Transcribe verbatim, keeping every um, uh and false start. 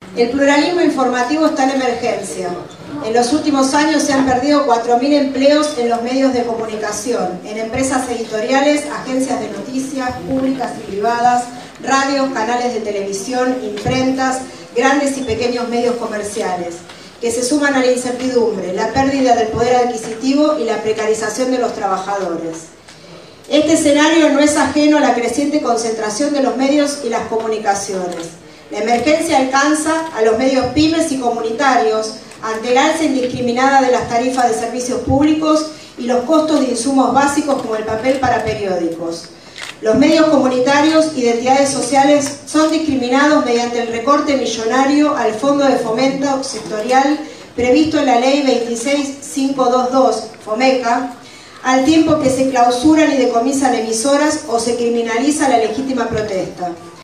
El pluralismo informativo está en emergencia. En los últimos años se han perdido cuatro mil empleos en los medios de comunicación, en empresas editoriales, agencias de noticias, públicas y privadas, radios, canales de televisión, imprentas, grandes y pequeños medios comerciales, que se suman a la incertidumbre, la pérdida del poder adquisitivo y la precarización de los trabajadores. Este escenario no es ajeno a la creciente concentración de los medios y las comunicaciones. La emergencia alcanza a los medios pymes y comunitarios ante el alza indiscriminada de las tarifas de servicios públicos y los costos de insumos básicos como el papel para periódicos. Los medios comunitarios y de entidades sociales son discriminados mediante el recorte millonario al Fondo de Fomento Sectorial previsto en la Ley veintiséis mil quinientos veintidós, FOMECA, al tiempo que se clausuran y decomisan emisoras o se criminaliza la legítima protesta.